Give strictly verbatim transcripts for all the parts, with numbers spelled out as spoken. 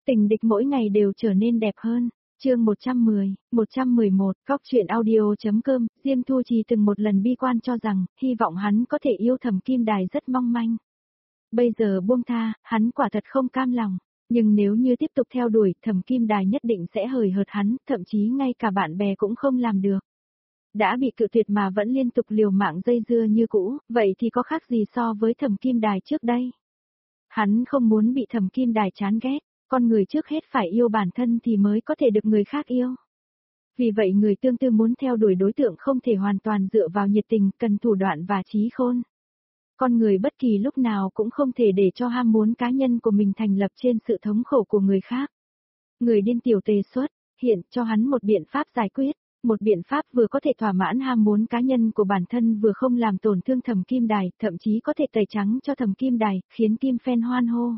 Tình địch mỗi ngày đều trở nên đẹp hơn. Chương một trăm mười, một trăm mười một, Góc truyện audio.com, Diêm Thu Trì từng một lần bi quan cho rằng, hy vọng hắn có thể yêu Thẩm Kim Đài rất mong manh. Bây giờ buông tha, hắn quả thật không cam lòng, nhưng nếu như tiếp tục theo đuổi, Thẩm Kim Đài nhất định sẽ hời hợt hắn, thậm chí ngay cả bạn bè cũng không làm được. Đã bị cự tuyệt mà vẫn liên tục liều mạng dây dưa như cũ, vậy thì có khác gì so với Thẩm Kim Đài trước đây? Hắn không muốn bị Thẩm Kim Đài chán ghét. Con người trước hết phải yêu bản thân thì mới có thể được người khác yêu. Vì vậy người tương tư muốn theo đuổi đối tượng không thể hoàn toàn dựa vào nhiệt tình, cần thủ đoạn và trí khôn. Con người bất kỳ lúc nào cũng không thể để cho ham muốn cá nhân của mình thành lập trên sự thống khổ của người khác. Người điên tiểu tề xuất, hiện cho hắn một biện pháp giải quyết, một biện pháp vừa có thể thỏa mãn ham muốn cá nhân của bản thân vừa không làm tổn thương Thẩm Kim Đài, thậm chí có thể tẩy trắng cho Thẩm Kim Đài, khiến Kim Phen hoan hô.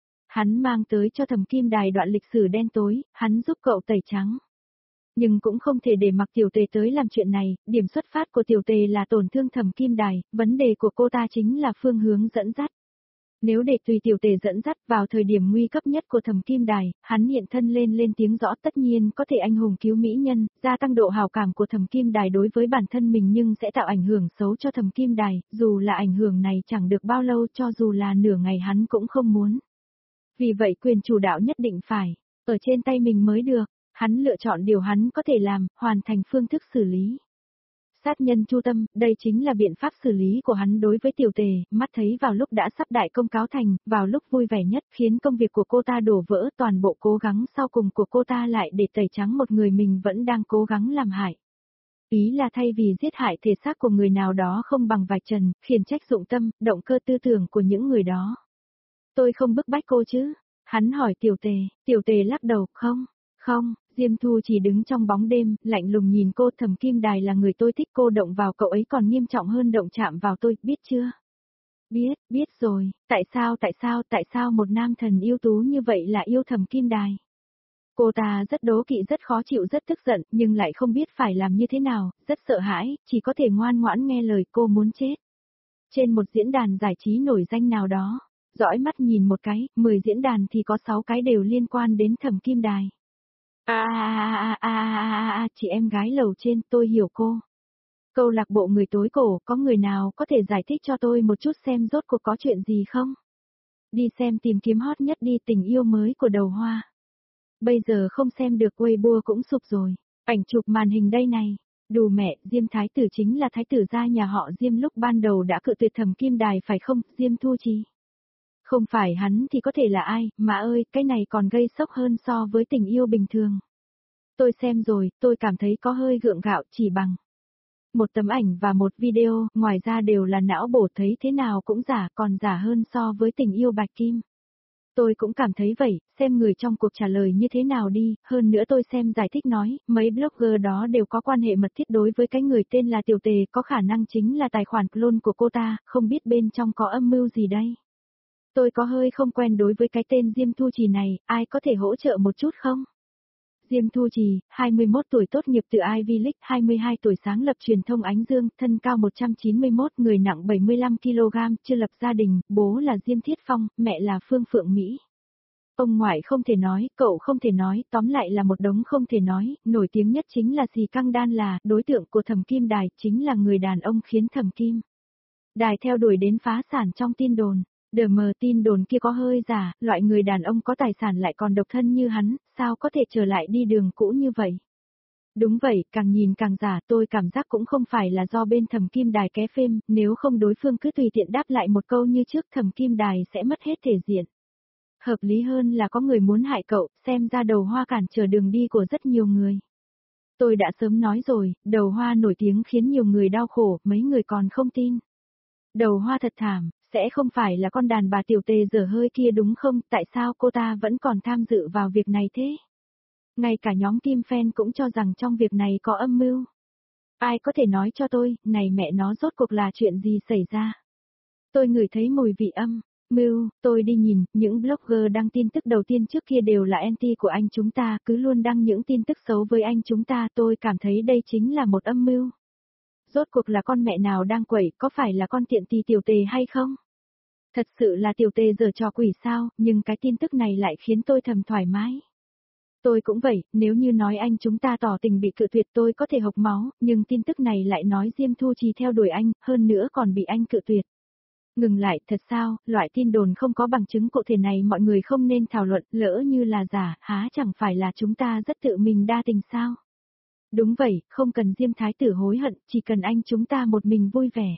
Hắn mang tới cho Thẩm Kim Đài đoạn lịch sử đen tối, hắn giúp cậu tẩy trắng. Nhưng cũng không thể để mặc tiểu tề tới làm chuyện này, điểm xuất phát của tiểu tề là tổn thương Thẩm Kim Đài, vấn đề của cô ta chính là phương hướng dẫn dắt. Nếu để tùy tiểu tề dẫn dắt vào thời điểm nguy cấp nhất của Thẩm Kim Đài, hắn hiện thân lên lên tiếng rõ tất nhiên có thể anh hùng cứu mỹ nhân, gia tăng độ hào cảm của Thẩm Kim Đài đối với bản thân mình nhưng sẽ tạo ảnh hưởng xấu cho Thẩm Kim Đài, dù là ảnh hưởng này chẳng được bao lâu cho dù là nửa ngày hắn cũng không muốn. Vì vậy quyền chủ đạo nhất định phải, ở trên tay mình mới được, hắn lựa chọn điều hắn có thể làm, hoàn thành phương thức xử lý. Sát nhân chu tâm, đây chính là biện pháp xử lý của hắn đối với tiểu tề, mắt thấy vào lúc đã sắp đại công cáo thành, vào lúc vui vẻ nhất khiến công việc của cô ta đổ vỡ toàn bộ cố gắng sau cùng của cô ta lại để tẩy trắng một người mình vẫn đang cố gắng làm hại. Ý là thay vì giết hại thể xác của người nào đó không bằng vạch trần, khiển trách dụng tâm, động cơ tư tưởng của những người đó. Tôi không bức bách cô chứ? Hắn hỏi tiểu tề, tiểu tề lắc đầu, không, không, Diêm Thu chỉ đứng trong bóng đêm, lạnh lùng nhìn cô. Thẩm Kim Đài là người tôi thích, cô động vào cậu ấy còn nghiêm trọng hơn động chạm vào tôi, biết chưa? Biết, biết rồi, tại sao tại sao tại sao một nam thần ưu tú như vậy là yêu Thẩm Kim Đài? Cô ta rất đố kỵ, rất khó chịu, rất tức giận, nhưng lại không biết phải làm như thế nào, rất sợ hãi, chỉ có thể ngoan ngoãn nghe lời. Cô muốn chết. Trên một diễn đàn giải trí nổi danh nào đó, dõi mắt nhìn một cái, mười diễn đàn thì có sáu cái đều liên quan đến Thẩm Kim Đài. À à à à à chị em gái lầu trên, tôi hiểu cô. Câu lạc bộ người tối cổ, có người nào có thể giải thích cho tôi một chút xem rốt cuộc có chuyện gì không? Đi xem tìm kiếm hot nhất đi, tình yêu mới của Đầu Hoa. Bây giờ không xem được Weibo cũng sụp rồi. Ảnh chụp màn hình đây này. Đù mẹ, Diêm Thái Tử chính là Thái Tử gia nhà họ Diêm lúc ban đầu đã cự tuyệt Thẩm Kim Đài phải không, Diêm Thu Trì? Không phải hắn thì có thể là ai, mà ơi, cái này còn gây sốc hơn so với tình yêu bình thường. Tôi xem rồi, tôi cảm thấy có hơi gượng gạo, chỉ bằng một tấm ảnh và một video, ngoài ra đều là não bổ, thấy thế nào cũng giả, còn giả hơn so với tình yêu Bạch Kim. Tôi cũng cảm thấy vậy, xem người trong cuộc trả lời như thế nào đi, hơn nữa tôi xem giải thích nói, mấy blogger đó đều có quan hệ mật thiết đối với cái người tên là Tiểu Tề, có khả năng chính là tài khoản clone của cô ta, không biết bên trong có âm mưu gì đây. Tôi có hơi không quen đối với cái tên Diêm Thu Trì này, ai có thể hỗ trợ một chút không? Diêm Thu Trì, hai mươi mốt tuổi, tốt nghiệp từ Ivy League, hai mươi hai tuổi, sáng lập truyền thông Ánh Dương, thân cao một trăm chín mươi mốt, người nặng bảy mươi lăm ki lô gam, chưa lập gia đình, bố là Diêm Thiết Phong, mẹ là Phương Phượng Mỹ. Ông ngoại không thể nói, cậu không thể nói, tóm lại là một đống không thể nói, nổi tiếng nhất chính là Xì Căng Đan, là đối tượng của Thẩm Kim Đài, chính là người đàn ông khiến Thẩm Kim Đài theo đuổi đến phá sản trong tin đồn. Đờ mờ, tin đồn kia có hơi giả, loại người đàn ông có tài sản lại còn độc thân như hắn, sao có thể trở lại đi đường cũ như vậy? Đúng vậy, càng nhìn càng giả, tôi cảm giác cũng không phải là do bên Thẩm Kim Đài ké phêm, nếu không đối phương cứ tùy tiện đáp lại một câu như trước, Thẩm Kim Đài sẽ mất hết thể diện. Hợp lý hơn là có người muốn hại cậu, xem ra Đầu Hoa cản trở đường đi của rất nhiều người. Tôi đã sớm nói rồi, Đầu Hoa nổi tiếng khiến nhiều người đau khổ, mấy người còn không tin. Đầu Hoa thật thảm. Sẽ không phải là con đàn bà Tiểu Tề dở hơi kia đúng không, tại sao cô ta vẫn còn tham dự vào việc này thế? Ngay cả nhóm Kim Phen cũng cho rằng trong việc này có âm mưu. Ai có thể nói cho tôi, này mẹ nó rốt cuộc là chuyện gì xảy ra? Tôi ngửi thấy mùi vị âm mưu, tôi đi nhìn, những blogger đăng tin tức đầu tiên trước kia đều là anti của anh chúng ta, cứ luôn đăng những tin tức xấu với anh chúng ta, tôi cảm thấy đây chính là một âm mưu. Rốt cuộc là con mẹ nào đang quẩy, có phải là con tiện tì Tiểu Tề hay không? Thật sự là tiểu tề giở trò quỷ sao, nhưng cái tin tức này lại khiến tôi thầm thoải mái. Tôi cũng vậy, nếu như nói anh chúng ta tỏ tình bị cự tuyệt tôi có thể hộc máu, nhưng tin tức này lại nói Diêm Thu Trì theo đuổi anh, hơn nữa còn bị anh cự tuyệt. Ngừng lại, thật sao, loại tin đồn không có bằng chứng cụ thể này mọi người không nên thảo luận, lỡ như là giả, há chẳng phải là chúng ta rất tự mình đa tình sao? Đúng vậy, không cần Diêm Thái tử hối hận, chỉ cần anh chúng ta một mình vui vẻ.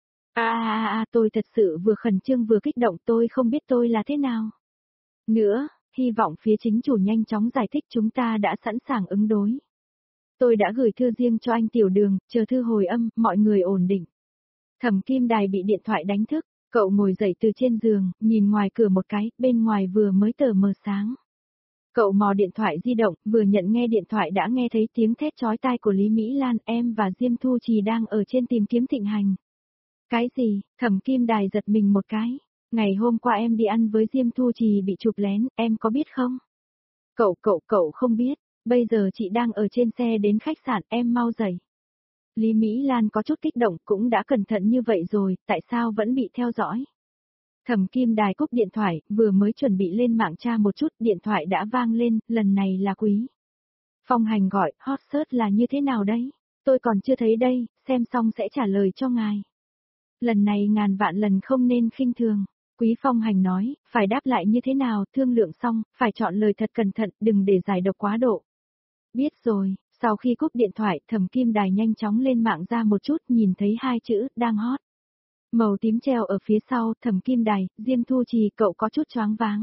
À à à, tôi thật sự vừa khẩn trương vừa kích động, tôi không biết tôi là thế nào. Nữa, hy vọng phía chính chủ nhanh chóng giải thích chúng ta đã sẵn sàng ứng đối. Tôi đã gửi thư riêng cho anh Tiểu Đường, chờ thư hồi âm, mọi người ổn định. Thẩm Kim Đài bị điện thoại đánh thức, cậu ngồi dậy từ trên giường, nhìn ngoài cửa một cái, bên ngoài vừa mới tờ mờ sáng. Cậu mò điện thoại di động, vừa nhận nghe điện thoại đã nghe thấy tiếng thét chói tai của Lý Mỹ Lan, em và Diêm Thu Trì đang ở trên tìm kiếm Thịnh Hành. Cái gì? Thẩm Kim Đài giật mình một cái. Ngày hôm qua em đi ăn với Diêm Thu Trì bị chụp lén, em có biết không? Cậu cậu cậu không biết, bây giờ chị đang ở trên xe đến khách sạn, em mau dậy. Lý Mỹ Lan có chút kích động, cũng đã cẩn thận như vậy rồi, tại sao vẫn bị theo dõi? Thẩm Kim Đài cúp điện thoại, vừa mới chuẩn bị lên mạng tra một chút, điện thoại đã vang lên, lần này là Quý Phong Hành gọi, hot search là như thế nào đấy? Tôi còn chưa thấy đây, xem xong sẽ trả lời cho ngài. Lần này ngàn vạn lần không nên khinh thường. Quý Phong Hành nói, phải đáp lại như thế nào, thương lượng xong, phải chọn lời thật cẩn thận, đừng để giải độc quá độ. Biết rồi, sau khi cúp điện thoại, Thẩm Kim Đài nhanh chóng lên mạng ra một chút, nhìn thấy hai chữ, đang hot. Màu tím treo ở phía sau, Thẩm Kim Đài, Diêm Thu Trì, cậu có chút choáng váng.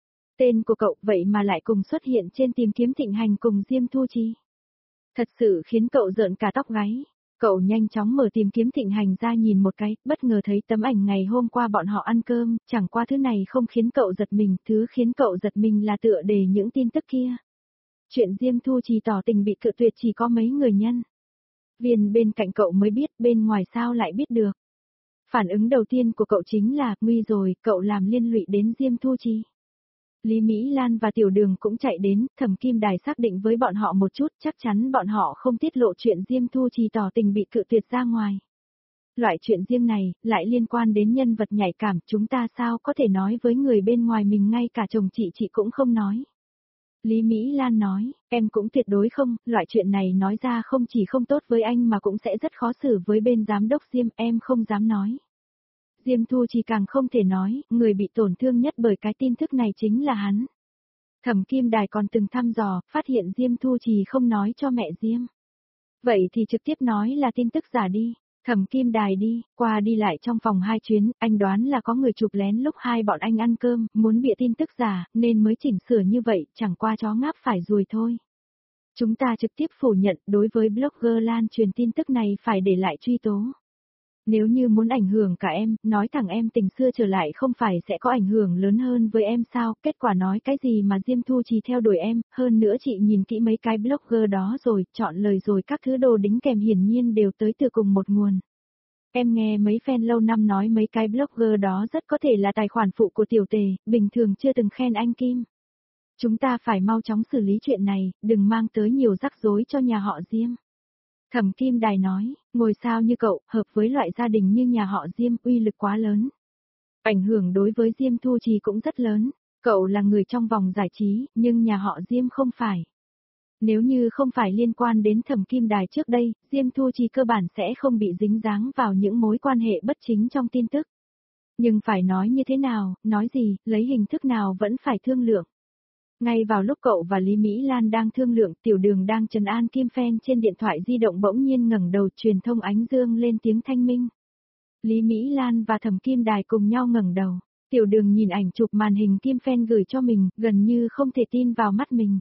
Tên của cậu vậy mà lại cùng xuất hiện trên tìm kiếm Thịnh Hành cùng Diêm Thu Trì. Thật sự khiến cậu rợn cả tóc gáy. Cậu nhanh chóng mở tìm kiếm Thịnh Hành ra nhìn một cái, bất ngờ thấy tấm ảnh ngày hôm qua bọn họ ăn cơm, chẳng qua thứ này không khiến cậu giật mình, thứ khiến cậu giật mình là tựa đề những tin tức kia. Chuyện Diêm Thu Trì tỏ tình bị cự tuyệt chỉ có mấy người nhân viên bên cạnh cậu mới biết, bên ngoài sao lại biết được. Phản ứng đầu tiên của cậu chính là, nguy rồi, cậu làm liên lụy đến Diêm Thu Trì. Lý Mỹ Lan và Tiểu Đường cũng chạy đến, Thẩm Kim Đài xác định với bọn họ một chút, chắc chắn bọn họ không tiết lộ chuyện Diêm Thu Trì tỏ tình bị cự tuyệt ra ngoài. Loại chuyện riêng này, lại liên quan đến nhân vật nhạy cảm, chúng ta sao có thể nói với người bên ngoài mình ngay cả chồng chị chị cũng không nói. Lý Mỹ Lan nói, em cũng tuyệt đối không, loại chuyện này nói ra không chỉ không tốt với anh mà cũng sẽ rất khó xử với bên giám đốc Diêm, em không dám nói. Diêm Thu Trì càng không thể nói, người bị tổn thương nhất bởi cái tin tức này chính là hắn. Thẩm Kim Đài còn từng thăm dò, phát hiện Diêm Thu Trì không nói cho mẹ Diêm. Vậy thì trực tiếp nói là tin tức giả đi. Thẩm Kim Đài đi, qua đi lại trong phòng hai chuyến, anh đoán là có người chụp lén lúc hai bọn anh ăn cơm, muốn bịa tin tức giả, nên mới chỉnh sửa như vậy, chẳng qua chó ngáp phải ruồi thôi. Chúng ta trực tiếp phủ nhận, đối với blogger lan truyền tin tức này phải để lại truy tố. Nếu như muốn ảnh hưởng cả em, nói thẳng em tình xưa trở lại không phải sẽ có ảnh hưởng lớn hơn với em sao, kết quả nói cái gì mà Diêm Thu Trì theo đuổi em, hơn nữa chị nhìn kỹ mấy cái blogger đó rồi, chọn lời rồi các thứ đồ đính kèm hiển nhiên đều tới từ cùng một nguồn. Em nghe mấy fan lâu năm nói mấy cái blogger đó rất có thể là tài khoản phụ của tiểu tề, bình thường chưa từng khen anh Kim. Chúng ta phải mau chóng xử lý chuyện này, đừng mang tới nhiều rắc rối cho nhà họ Diêm. Thẩm Kim Đài nói, ngôi sao như cậu, hợp với loại gia đình như nhà họ Diêm, uy lực quá lớn. Ảnh hưởng đối với Diêm Thu Trì cũng rất lớn. Cậu là người trong vòng giải trí, nhưng nhà họ Diêm không phải. Nếu như không phải liên quan đến Thẩm Kim Đài trước đây, Diêm Thu Trì cơ bản sẽ không bị dính dáng vào những mối quan hệ bất chính trong tin tức. Nhưng phải nói như thế nào, nói gì, lấy hình thức nào vẫn phải thương lượng. Ngay vào lúc cậu và Lý Mỹ Lan đang thương lượng, Tiểu Đường đang trấn an Kim Phen trên điện thoại di động bỗng nhiên ngẩng đầu, truyền thông Ánh Dương lên tiếng thanh minh. Lý Mỹ Lan và Thẩm Kim Đài cùng nhau ngẩng đầu. Tiểu Đường nhìn ảnh chụp màn hình Kim Phen gửi cho mình, gần như không thể tin vào mắt mình.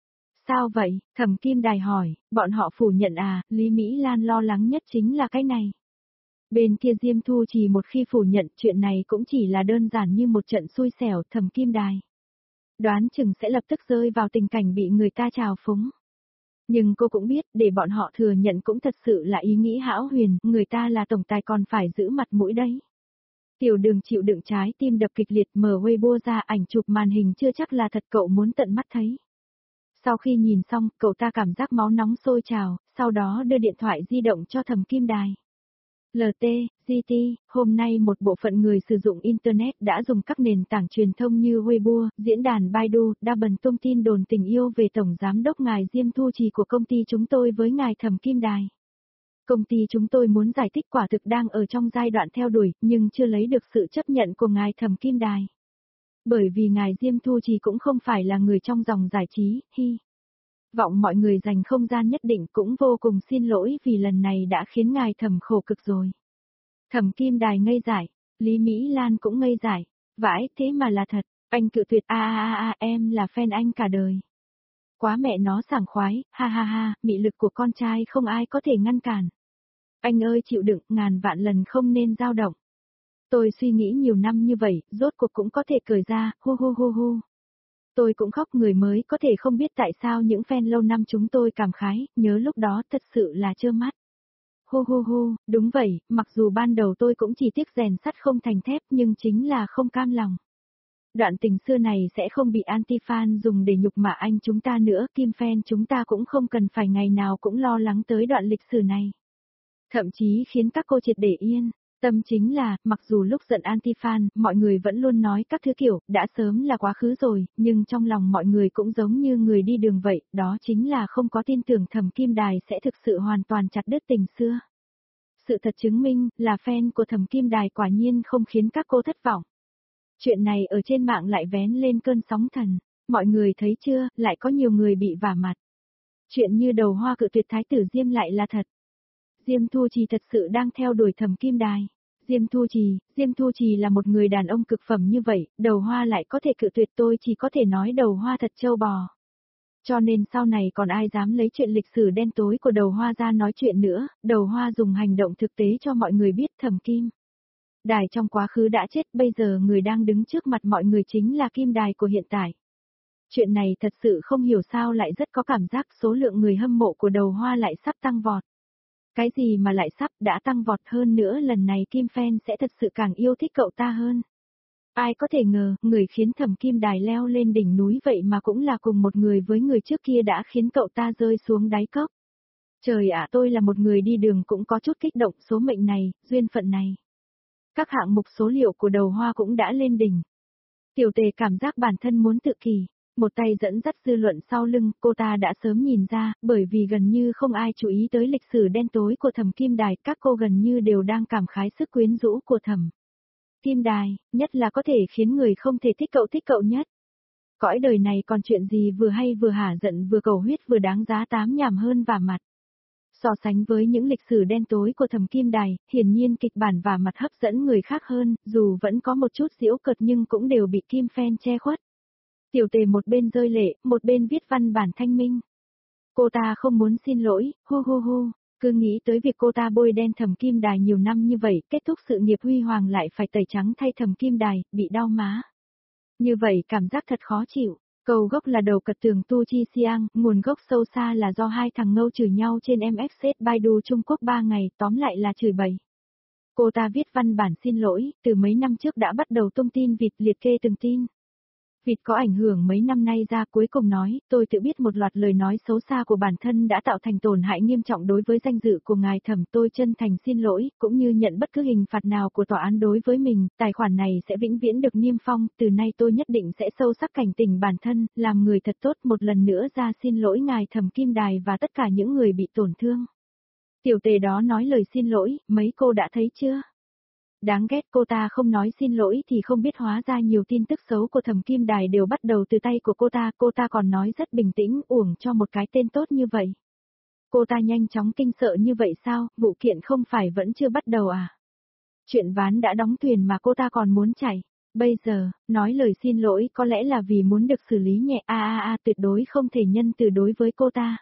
Sao vậy? Thẩm Kim Đài hỏi, bọn họ phủ nhận à, Lý Mỹ Lan lo lắng nhất chính là cái này. Bên kia Diêm Thu Trì một khi phủ nhận chuyện này cũng chỉ là đơn giản như một trận xui xẻo. Thẩm Kim Đài đoán chừng sẽ lập tức rơi vào tình cảnh bị người ta trào phúng. Nhưng cô cũng biết, để bọn họ thừa nhận cũng thật sự là ý nghĩ hão huyền, người ta là tổng tài còn phải giữ mặt mũi đấy. Tiểu Đường chịu đựng trái tim đập kịch liệt, mở Weibo ra, ảnh chụp màn hình chưa chắc là thật, cậu muốn tận mắt thấy. Sau khi nhìn xong, cậu ta cảm giác máu nóng sôi trào, sau đó đưa điện thoại di động cho Thẩm Kim Đài. lờ tê, giê tê, hôm nay một bộ phận người sử dụng Internet đã dùng các nền tảng truyền thông như Weibo, diễn đàn Baidu, đa bần tung tin đồn tình yêu về Tổng Giám đốc ngài Diêm Thu Trì của công ty chúng tôi với ngài Thẩm Kim Đài. Công ty chúng tôi muốn giải thích quả thực đang ở trong giai đoạn theo đuổi, nhưng chưa lấy được sự chấp nhận của ngài Thẩm Kim Đài. Bởi vì ngài Diêm Thu Trì cũng không phải là người trong dòng giải trí, hi. Vọng mọi người dành không gian nhất định cũng vô cùng xin lỗi vì lần này đã khiến ngài Thẩm khổ cực rồi. Thẩm Kim Đài ngây dại, Lý Mỹ Lan cũng ngây dại, vãi thế mà là thật, anh cự tuyệt a a a em là fan anh cả đời. Quá mẹ nó sảng khoái, ha ha ha, mị lực của con trai không ai có thể ngăn cản. Anh ơi chịu đựng, ngàn vạn lần không nên dao động. Tôi suy nghĩ nhiều năm như vậy, rốt cuộc cũng có thể cười ra, hu hu hu hu. Tôi cũng khóc, người mới có thể không biết tại sao những fan lâu năm chúng tôi cảm khái, nhớ lúc đó thật sự là trơ mắt. Hu hu hu, đúng vậy, mặc dù ban đầu tôi cũng chỉ tiếc rèn sắt không thành thép nhưng chính là không cam lòng. Đoạn tình xưa này sẽ không bị anti-fan dùng để nhục mạ anh chúng ta nữa, Kim fan chúng ta cũng không cần phải ngày nào cũng lo lắng tới đoạn lịch sử này. Thậm chí khiến các cô triệt để yên. Tâm chính là, mặc dù lúc giận anti-fan, mọi người vẫn luôn nói các thứ kiểu, đã sớm là quá khứ rồi, nhưng trong lòng mọi người cũng giống như người đi đường vậy, đó chính là không có tin tưởng Thẩm Kim Đài sẽ thực sự hoàn toàn chặt đứt tình xưa. Sự thật chứng minh, là fan của Thẩm Kim Đài quả nhiên không khiến các cô thất vọng. Chuyện này ở trên mạng lại vén lên cơn sóng thần, mọi người thấy chưa, lại có nhiều người bị vả mặt. Chuyện như đầu hoa cự tuyệt thái tử Diêm lại là thật. Diêm Thu Trì thật sự đang theo đuổi Thẩm Kim Đài. Diêm Thu Trì, Diêm Thu Trì là một người đàn ông cực phẩm như vậy, đầu hoa lại có thể cự tuyệt, tôi chỉ có thể nói đầu hoa thật trâu bò. Cho nên sau này còn ai dám lấy chuyện lịch sử đen tối của đầu hoa ra nói chuyện nữa, đầu hoa dùng hành động thực tế cho mọi người biết Thẩm Kim Đài trong quá khứ đã chết, bây giờ người đang đứng trước mặt mọi người chính là Kim Đài của hiện tại. Chuyện này thật sự không hiểu sao lại rất có cảm giác số lượng người hâm mộ của đầu hoa lại sắp tăng vọt. Cái gì mà lại sắp đã tăng vọt hơn nữa, lần này Kim fan sẽ thật sự càng yêu thích cậu ta hơn. Ai có thể ngờ, người khiến Thẩm Kim Đài leo lên đỉnh núi vậy mà cũng là cùng một người với người trước kia đã khiến cậu ta rơi xuống đáy cốc. Trời ạ, tôi là một người đi đường cũng có chút kích động, số mệnh này, duyên phận này. Các hạng mục số liệu của đầu hoa cũng đã lên đỉnh. Tiểu Tề cảm giác bản thân muốn tự kỷ. Một tay dẫn dắt dư luận sau lưng, cô ta đã sớm nhìn ra, bởi vì gần như không ai chú ý tới lịch sử đen tối của Thẩm Kim Đài, các cô gần như đều đang cảm khái sức quyến rũ của Thẩm Kim Đài, nhất là có thể khiến người không thể thích cậu thích cậu nhất. Cõi đời này còn chuyện gì vừa hay vừa hả giận vừa cầu huyết vừa đáng giá tám nhảm hơn vả mặt. So sánh với những lịch sử đen tối của Thẩm Kim Đài, hiển nhiên kịch bản vả mặt hấp dẫn người khác hơn, dù vẫn có một chút giễu cợt nhưng cũng đều bị Kim fan che khuất. Tiểu Tề một bên rơi lệ, một bên viết văn bản thanh minh. Cô ta không muốn xin lỗi, hu hu hu, cứ nghĩ tới việc cô ta bôi đen Thẩm Kim Đài nhiều năm như vậy, kết thúc sự nghiệp huy hoàng lại phải tẩy trắng thay Thẩm Kim Đài, bị đau má. Như vậy cảm giác thật khó chịu. Cầu gốc là đầu cật tường Tu Chi Siang, nguồn gốc sâu xa là do hai thằng ngâu chửi nhau trên em ép ét Baidu Trung Quốc ba ngày, tóm lại là chửi bậy. Cô ta viết văn bản xin lỗi, từ mấy năm trước đã bắt đầu tung tin vịt, liệt kê từng tin. Vịt có ảnh hưởng mấy năm nay ra, cuối cùng nói, tôi tự biết một loạt lời nói xấu xa của bản thân đã tạo thành tổn hại nghiêm trọng đối với danh dự của ngài Thẩm, tôi chân thành xin lỗi, cũng như nhận bất cứ hình phạt nào của tòa án đối với mình, tài khoản này sẽ vĩnh viễn được niêm phong, từ nay tôi nhất định sẽ sâu sắc cảnh tỉnh bản thân, làm người thật tốt, một lần nữa ra xin lỗi ngài Thẩm Kim Đài và tất cả những người bị tổn thương. Tiểu Tề đó nói lời xin lỗi, mấy cô đã thấy chưa? Đáng ghét, cô ta không nói xin lỗi thì không biết hóa ra nhiều tin tức xấu của Thẩm Kim Đài đều bắt đầu từ tay của cô ta, cô ta còn nói rất bình tĩnh, uổng cho một cái tên tốt như vậy. Cô ta nhanh chóng kinh sợ như vậy sao, vụ kiện không phải vẫn chưa bắt đầu à? Chuyện ván đã đóng thuyền mà cô ta còn muốn chạy. Bây giờ, nói lời xin lỗi có lẽ là vì muốn được xử lý nhẹ, a a a tuyệt đối không thể nhân từ đối với cô ta.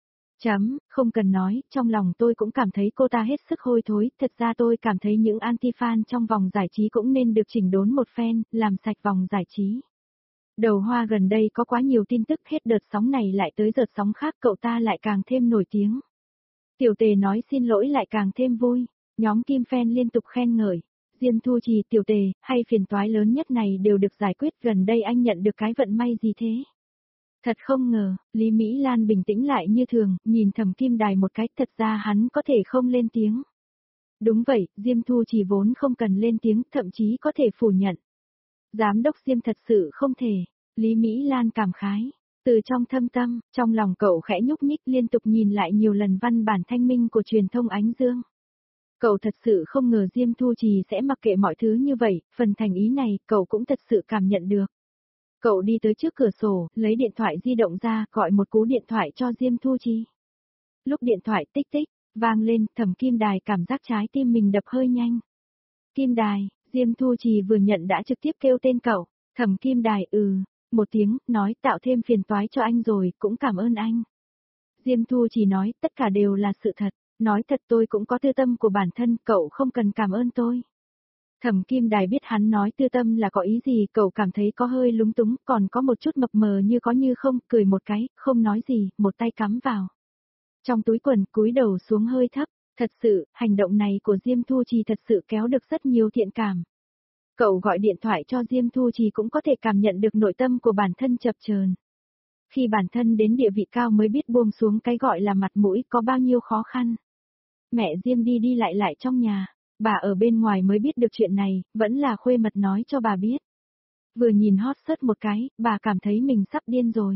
Chấm, không cần nói, trong lòng tôi cũng cảm thấy cô ta hết sức hôi thối, thật ra tôi cảm thấy những anti-fan trong vòng giải trí cũng nên được chỉnh đốn một phen, làm sạch vòng giải trí. Đầu hoa gần đây có quá nhiều tin tức, hết đợt sóng này lại tới đợt sóng khác, cậu ta lại càng thêm nổi tiếng. Tiểu Tề nói xin lỗi lại càng thêm vui, nhóm Kim fan liên tục khen ngợi. Diêm Thu Trì, Tiểu Tề, hay phiền toái lớn nhất này đều được giải quyết, gần đây anh nhận được cái vận may gì thế? Thật không ngờ, Lý Mỹ Lan bình tĩnh lại như thường, nhìn Thẩm Kim Đài một cái, thật ra hắn có thể không lên tiếng. Đúng vậy, Diêm Thu Trì vốn không cần lên tiếng, thậm chí có thể phủ nhận. Giám đốc Diêm thật sự không thể. Lý Mỹ Lan cảm khái. Từ trong thâm tâm, trong lòng cậu khẽ nhúc nhích liên tục nhìn lại nhiều lần văn bản thanh minh của truyền thông Ánh Dương. Cậu thật sự không ngờ Diêm Thu Trì sẽ mặc kệ mọi thứ như vậy, phần thành ý này cậu cũng thật sự cảm nhận được. Cậu đi tới trước cửa sổ, lấy điện thoại di động ra, gọi một cú điện thoại cho Diêm Thu Trì. Lúc điện thoại tích tích, vang lên, Thẩm Kim Đài cảm giác trái tim mình đập hơi nhanh. Kim Đài, Diêm Thu Trì vừa nhận đã trực tiếp kêu tên cậu. Thẩm Kim Đài ừ, một tiếng, nói tạo thêm phiền toái cho anh rồi, cũng cảm ơn anh. Diêm Thu Trì nói, tất cả đều là sự thật, nói thật tôi cũng có tư tâm của bản thân, cậu không cần cảm ơn tôi. Thẩm Kim Đài biết hắn nói tư tâm là có ý gì, cậu cảm thấy có hơi lúng túng, còn có một chút mập mờ như có như không, cười một cái, không nói gì, một tay cắm vào. Trong túi quần, cúi đầu xuống hơi thấp, thật sự, hành động này của Diêm Thu Trì thật sự kéo được rất nhiều thiện cảm. Cậu gọi điện thoại cho Diêm Thu Trì cũng có thể cảm nhận được nội tâm của bản thân chập chờn. Khi bản thân đến địa vị cao mới biết buông xuống cái gọi là mặt mũi có bao nhiêu khó khăn. Mẹ Diêm đi đi lại lại trong nhà, bà ở bên ngoài mới biết được chuyện này, vẫn là khuê mật nói cho bà biết. Vừa nhìn hot search một cái, bà cảm thấy mình sắp điên rồi.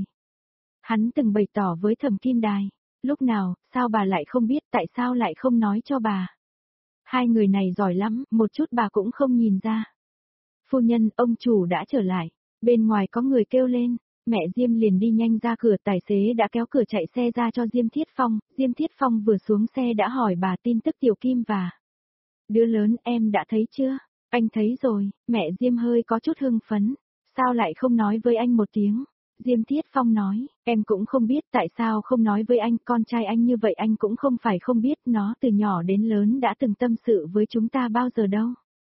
Hắn từng bày tỏ với Thẩm Kim Đài, lúc nào, sao bà lại không biết, tại sao lại không nói cho bà. Hai người này giỏi lắm, một chút bà cũng không nhìn ra. Phu nhân, ông chủ đã trở lại, bên ngoài có người kêu lên, mẹ Diêm liền đi nhanh ra cửa, tài xế đã kéo cửa chạy xe ra cho Diêm Thiết Phong, Diêm Thiết Phong vừa xuống xe đã hỏi bà tin tức Tiểu Kim và đứa lớn em đã thấy chưa? Anh thấy rồi, mẹ Diêm hơi có chút hưng phấn, sao lại không nói với anh một tiếng? Diêm Thiết Phong nói, em cũng không biết tại sao không nói với anh, con trai anh như vậy anh cũng không phải không biết, nó từ nhỏ đến lớn đã từng tâm sự với chúng ta bao giờ đâu.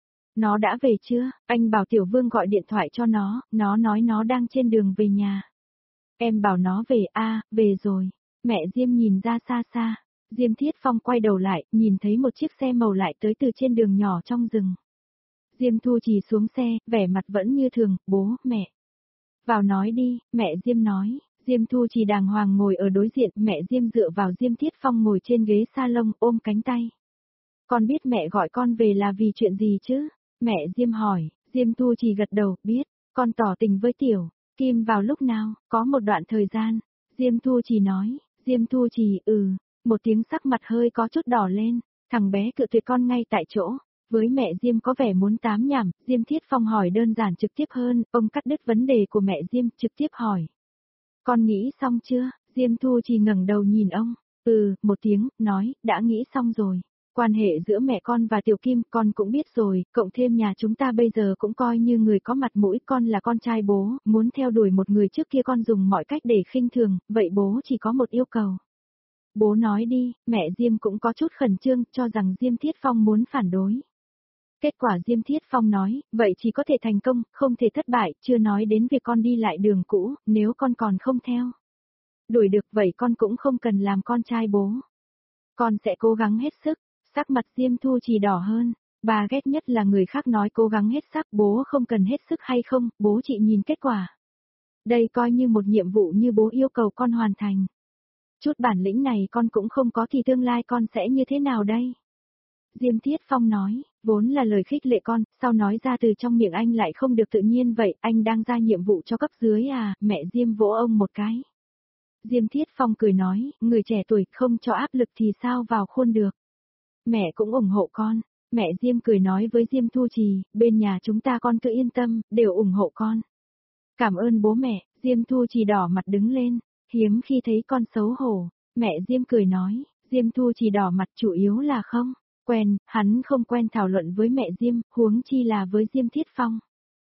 Nó đã về chưa? Anh bảo Tiểu Vương gọi điện thoại cho nó, nó nói nó đang trên đường về nhà. Em bảo nó về a, à, về rồi. Mẹ Diêm nhìn ra xa xa. Diêm Thiết Phong quay đầu lại, nhìn thấy một chiếc xe màu lại tới từ trên đường nhỏ trong rừng. Diêm Thu Trì xuống xe, vẻ mặt vẫn như thường, bố, mẹ. Vào nói đi, mẹ Diêm nói. Diêm Thu Trì đàng hoàng ngồi ở đối diện, mẹ Diêm dựa vào Diêm Thiết Phong ngồi trên ghế salon ôm cánh tay. Con biết mẹ gọi con về là vì chuyện gì chứ? Mẹ Diêm hỏi, Diêm Thu Trì gật đầu, biết, con tỏ tình với Tiểu Kim vào lúc nào, có một đoạn thời gian. Diêm Thu Trì nói, Diêm Thu Trì, ừ, một tiếng sắc mặt hơi có chút đỏ lên, thằng bé cự tuyệt con ngay tại chỗ. Với mẹ Diêm có vẻ muốn tám nhảm, Diêm Thiết Phong hỏi đơn giản trực tiếp hơn, ông cắt đứt vấn đề của mẹ Diêm, trực tiếp hỏi. Con nghĩ xong chưa? Diêm Thu Trì ngẩng đầu nhìn ông, ừ, một tiếng, nói, đã nghĩ xong rồi. Quan hệ giữa mẹ con và Tiểu Kim con cũng biết rồi, cộng thêm nhà chúng ta bây giờ cũng coi như người có mặt mũi, con là con trai bố, muốn theo đuổi một người trước kia con dùng mọi cách để khinh thường, vậy bố chỉ có một yêu cầu. Bố nói đi, mẹ Diêm cũng có chút khẩn trương, cho rằng Diêm Thiết Phong muốn phản đối. Kết quả Diêm Thiết Phong nói, vậy chỉ có thể thành công, không thể thất bại, chưa nói đến việc con đi lại đường cũ, nếu con còn không theo đuổi được vậy con cũng không cần làm con trai bố. Con sẽ cố gắng hết sức. Sắc mặt Diêm Thu Trì đỏ hơn, bà ghét nhất là người khác nói cố gắng hết sức, bố không cần hết sức hay không, bố chị nhìn kết quả. Đây coi như một nhiệm vụ như bố yêu cầu con hoàn thành. Chút bản lĩnh này con cũng không có thì tương lai con sẽ như thế nào đây? Diêm Thiết Phong nói, vốn là lời khích lệ con, sao nói ra từ trong miệng anh lại không được tự nhiên vậy, anh đang ra nhiệm vụ cho cấp dưới à, mẹ Diêm vỗ ông một cái. Diêm Thiết Phong cười nói, người trẻ tuổi không cho áp lực thì sao vào khuôn được. Mẹ cũng ủng hộ con. Mẹ Diêm cười nói với Diêm Thu Trì, bên nhà chúng ta con cứ yên tâm, đều ủng hộ con. Cảm ơn bố mẹ, Diêm Thu Trì đỏ mặt đứng lên, hiếm khi thấy con xấu hổ. Mẹ Diêm cười nói, Diêm Thu Trì đỏ mặt chủ yếu là không quen, hắn không quen thảo luận với mẹ Diêm, huống chi là với Diêm Thiết Phong.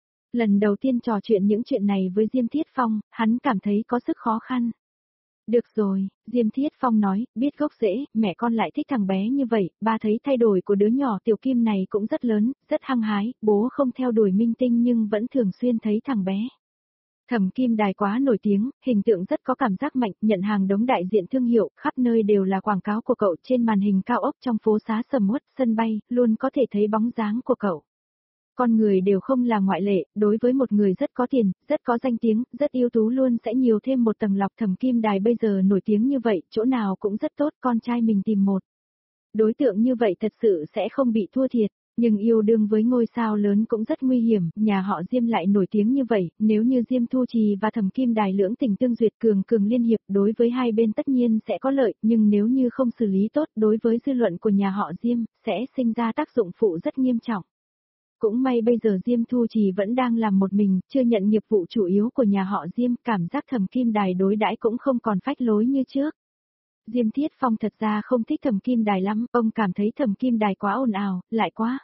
Lần đầu tiên trò chuyện những chuyện này với Diêm Thiết Phong, hắn cảm thấy có sức khó khăn. Được rồi, Diêm Thiết Phong nói, biết gốc rễ, mẹ con lại thích thằng bé như vậy, ba thấy thay đổi của đứa nhỏ Tiểu Kim này cũng rất lớn, rất hăng hái, bố không theo đuổi minh tinh nhưng vẫn thường xuyên thấy thằng bé. Thẩm Kim Đài quá nổi tiếng, hình tượng rất có cảm giác mạnh, nhận hàng đống đại diện thương hiệu, khắp nơi đều là quảng cáo của cậu trên màn hình cao ốc trong phố xá sầm uất, sân bay, luôn có thể thấy bóng dáng của cậu. Con người đều không là ngoại lệ, đối với một người rất có tiền, rất có danh tiếng, rất ưu tú luôn sẽ nhiều thêm một tầng lọc. Thẩm Kim Đài bây giờ nổi tiếng như vậy, chỗ nào cũng rất tốt, con trai mình tìm một Đối tượng như vậy thật sự sẽ không bị thua thiệt. Nhưng yêu đương với ngôi sao lớn cũng rất nguy hiểm, nhà họ Diêm lại nổi tiếng như vậy, nếu như Diêm Thu Trì và Thẩm Kim Đài lưỡng tình tương duyệt cường cường liên hiệp đối với hai bên tất nhiên sẽ có lợi, nhưng nếu như không xử lý tốt đối với dư luận của nhà họ Diêm, sẽ sinh ra tác dụng phụ rất nghiêm trọng. Cũng may bây giờ Diêm Thu Trì vẫn đang làm một mình, chưa nhận nghiệp vụ chủ yếu của nhà họ Diêm, cảm giác Thẩm Kim Đài đối đãi cũng không còn phách lối như trước. Diêm Thiết Phong thật ra không thích Thẩm Kim Đài lắm, ông cảm thấy Thẩm Kim Đài quá ồn ào, lại quá.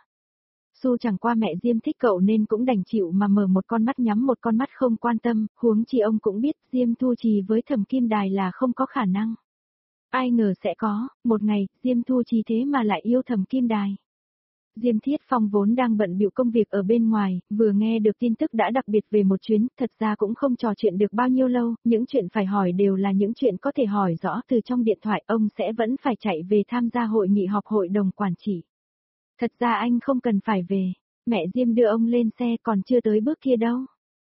Su chẳng qua mẹ Diêm thích cậu nên cũng đành chịu mà mở một con mắt nhắm một con mắt không quan tâm, huống chi ông cũng biết Diêm Thu Trì với Thẩm Kim Đài là không có khả năng. Ai ngờ sẽ có, một ngày, Diêm Thu Trì thế mà lại yêu Thẩm Kim Đài. Diêm Thiết Phong vốn đang bận bịu công việc ở bên ngoài, vừa nghe được tin tức đã đặc biệt về một chuyến, thật ra cũng không trò chuyện được bao nhiêu lâu, những chuyện phải hỏi đều là những chuyện có thể hỏi rõ từ trong điện thoại, ông sẽ vẫn phải chạy về tham gia hội nghị họp hội đồng quản trị. Thật ra anh không cần phải về, mẹ Diêm đưa ông lên xe còn chưa tới bước kia đâu.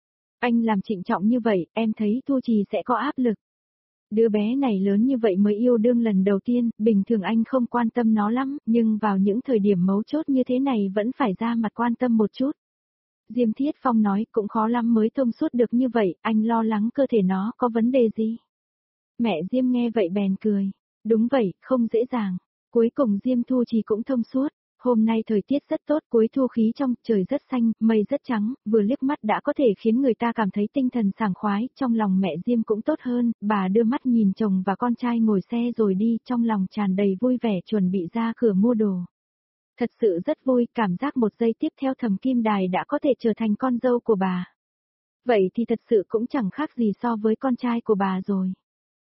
Anh làm trịnh trọng như vậy, em thấy Thu Trì sẽ có áp lực. Đứa bé này lớn như vậy mới yêu đương lần đầu tiên, bình thường anh không quan tâm nó lắm, nhưng vào những thời điểm mấu chốt như thế này vẫn phải ra mặt quan tâm một chút. Diêm Thiết Phong nói cũng khó lắm mới thông suốt được như vậy, anh lo lắng cơ thể nó có vấn đề gì. Mẹ Diêm nghe vậy bèn cười. Đúng vậy, không dễ dàng. Cuối cùng Diêm Thu Trì cũng thông suốt. Hôm nay thời tiết rất tốt, cuối thu khí trong, trời rất xanh, mây rất trắng, vừa liếc mắt đã có thể khiến người ta cảm thấy tinh thần sảng khoái, trong lòng mẹ Diêm cũng tốt hơn, bà đưa mắt nhìn chồng và con trai ngồi xe rồi đi, trong lòng tràn đầy vui vẻ chuẩn bị ra cửa mua đồ. Thật sự rất vui, cảm giác một giây tiếp theo Thẩm Kim Đài đã có thể trở thành con dâu của bà. Vậy thì thật sự cũng chẳng khác gì so với con trai của bà rồi.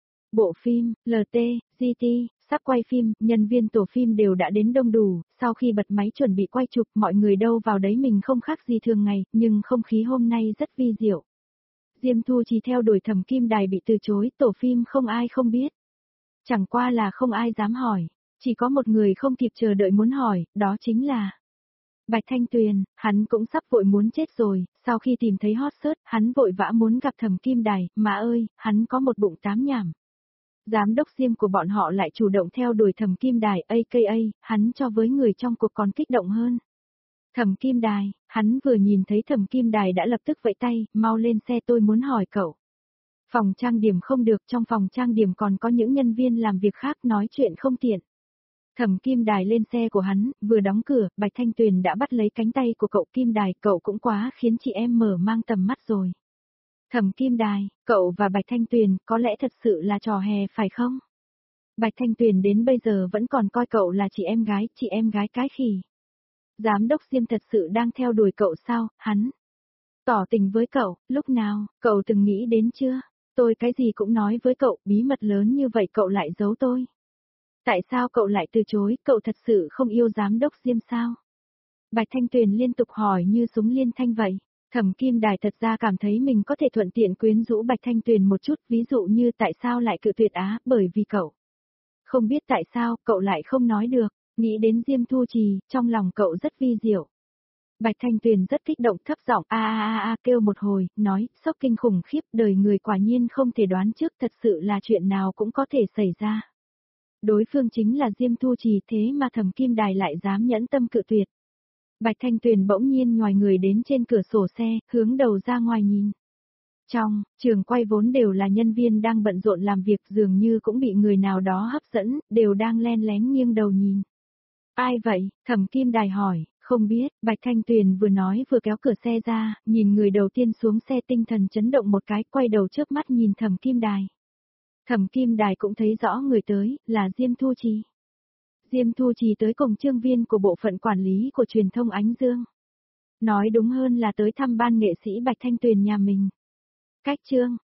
Bộ phim, lờ tê, giê tê, sắp quay phim, nhân viên tổ phim đều đã đến đông đủ, sau khi bật máy chuẩn bị quay chụp mọi người đâu vào đấy mình không khác gì thường ngày, nhưng không khí hôm nay rất vi diệu. Diêm Thu Trì theo đuổi Thẩm Kim Đài bị từ chối, tổ phim không ai không biết. Chẳng qua là không ai dám hỏi, chỉ có một người không kịp chờ đợi muốn hỏi, đó chính là Bạch Thanh Tuyền, hắn cũng sắp vội muốn chết rồi, sau khi tìm thấy hot search, hắn vội vã muốn gặp Thẩm Kim Đài, mà ơi, hắn có một bụng tám nhảm. Giám đốc Diêm của bọn họ lại chủ động theo đuổi Thẩm Kim Đài, a ca a, hắn cho với người trong cuộc còn kích động hơn. Thẩm Kim Đài, hắn vừa nhìn thấy Thẩm Kim Đài đã lập tức vẫy tay, mau lên xe tôi muốn hỏi cậu. Phòng trang điểm không được, trong phòng trang điểm còn có những nhân viên làm việc khác nói chuyện không tiện. Thẩm Kim Đài lên xe của hắn, vừa đóng cửa, Bạch Thanh Tuyền đã bắt lấy cánh tay của cậu Kim Đài, cậu cũng quá khiến chị em mở mang tầm mắt rồi. Thẩm Kim Đài, cậu và Bạch Thanh Tuyền có lẽ thật sự là trò hè phải không? Bạch Thanh Tuyền đến bây giờ vẫn còn coi cậu là chị em gái, chị em gái cái khỉ. Giám đốc Diêm thật sự đang theo đuổi cậu sao, hắn? Tỏ tình với cậu, lúc nào, cậu từng nghĩ đến chưa? Tôi cái gì cũng nói với cậu, bí mật lớn như vậy cậu lại giấu tôi. Tại sao cậu lại từ chối, cậu thật sự không yêu giám đốc Diêm sao? Bạch Thanh Tuyền liên tục hỏi như súng liên thanh vậy. Thẩm Kim Đài thật ra cảm thấy mình có thể thuận tiện quyến rũ Bạch Thanh Tuyền một chút, ví dụ như tại sao lại cự tuyệt á, bởi vì cậu. Không biết tại sao, cậu lại không nói được, nghĩ đến Diêm Thu Trì, trong lòng cậu rất vi diệu. Bạch Thanh Tuyền rất kích động thấp giọng a a a a kêu một hồi, nói, sốc kinh khủng khiếp, đời người quả nhiên không thể đoán trước, thật sự là chuyện nào cũng có thể xảy ra. Đối phương chính là Diêm Thu Trì thế mà Thẩm Kim Đài lại dám nhẫn tâm cự tuyệt. Bạch Thanh Tuyền bỗng nhiên nhòi người đến trên cửa sổ xe, hướng đầu ra ngoài nhìn. Trong, trường quay vốn đều là nhân viên đang bận rộn làm việc dường như cũng bị người nào đó hấp dẫn, đều đang len lén nghiêng đầu nhìn. Ai vậy? Thẩm Kim Đài hỏi, không biết, Bạch Thanh Tuyền vừa nói vừa kéo cửa xe ra, nhìn người đầu tiên xuống xe tinh thần chấn động một cái, quay đầu trước mắt nhìn Thẩm Kim Đài. Thẩm Kim Đài cũng thấy rõ người tới, là Diêm Thu Trì. Diêm Thu Trì tới cùng chương viên của bộ phận quản lý của truyền thông Ánh Dương. Nói đúng hơn là tới thăm ban nghệ sĩ Bạch Thanh Tuyền nhà mình. Cách chương,